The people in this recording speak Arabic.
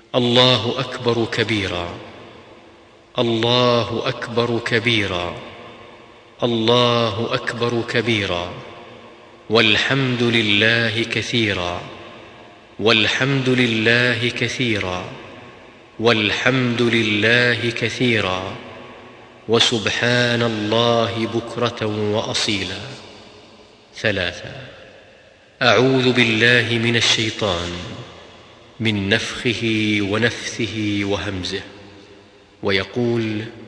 الله أكبر كبيرا، الله أكبر كبيرا، الله أكبر كبيرا، والحمد لله كثيرا، والحمد لله كثيرا، والحمد لله كثيرا، وسبحان الله بكرة وأصيلا. 3. أعوذ بالله من الشيطان من نفخه ونفثه وهمزه. ويقول: